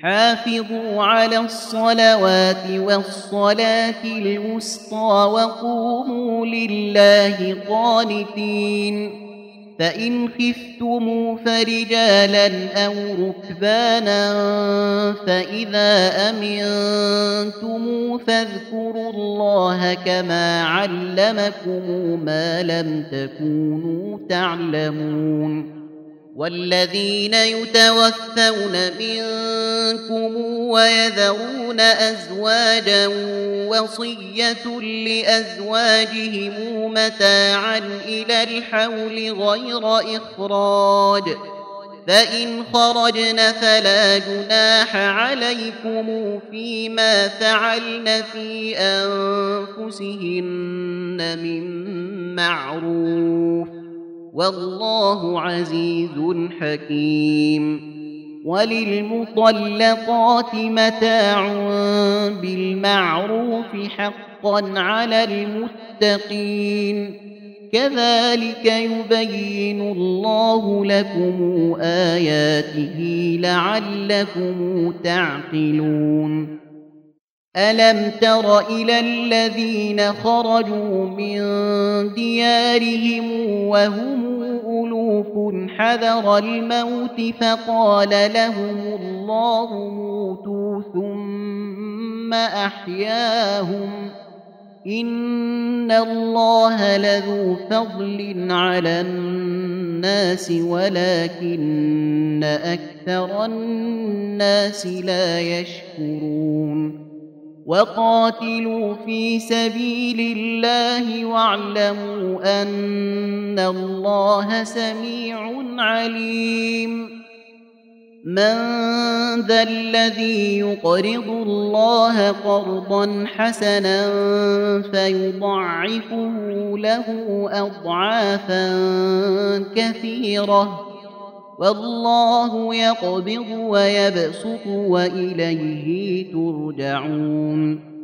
حافظوا على الصلوات والصلاة الوسطى وقوموا لله قانتين فإن خفتم فرجالا أو ركبانا فإذا أمنتم فاذكروا الله كما علمكم ما لم تكونوا تعلمون والذين يتوفون منكم ويذرون أزواجا وصية لأزواجهم متاعا إلى الحول غير إخراج فإن خرجن فلا جناح عليكم فيما فعلن في أنفسهن من معروف والله عزيز حكيم وللمطلقات متاع بالمعروف حقا على المتقين كذلك يبين الله لكم آياته لعلكم تعقلون ألم تر إلى الذين خرجوا من ديارهم وهم ألوف حذر الموت فقال لهم الله موتوا ثم أحياهم إن الله لذو فضل على الناس ولكن أكثر الناس لا يشكرون وقاتلوا في سبيل الله واعلموا أن الله سميع عليم من ذا الذي يقرض الله قرضا حسنا فيضعفه له أضعافا كثيرة والله يقبض ويبسط وإليه ترجعون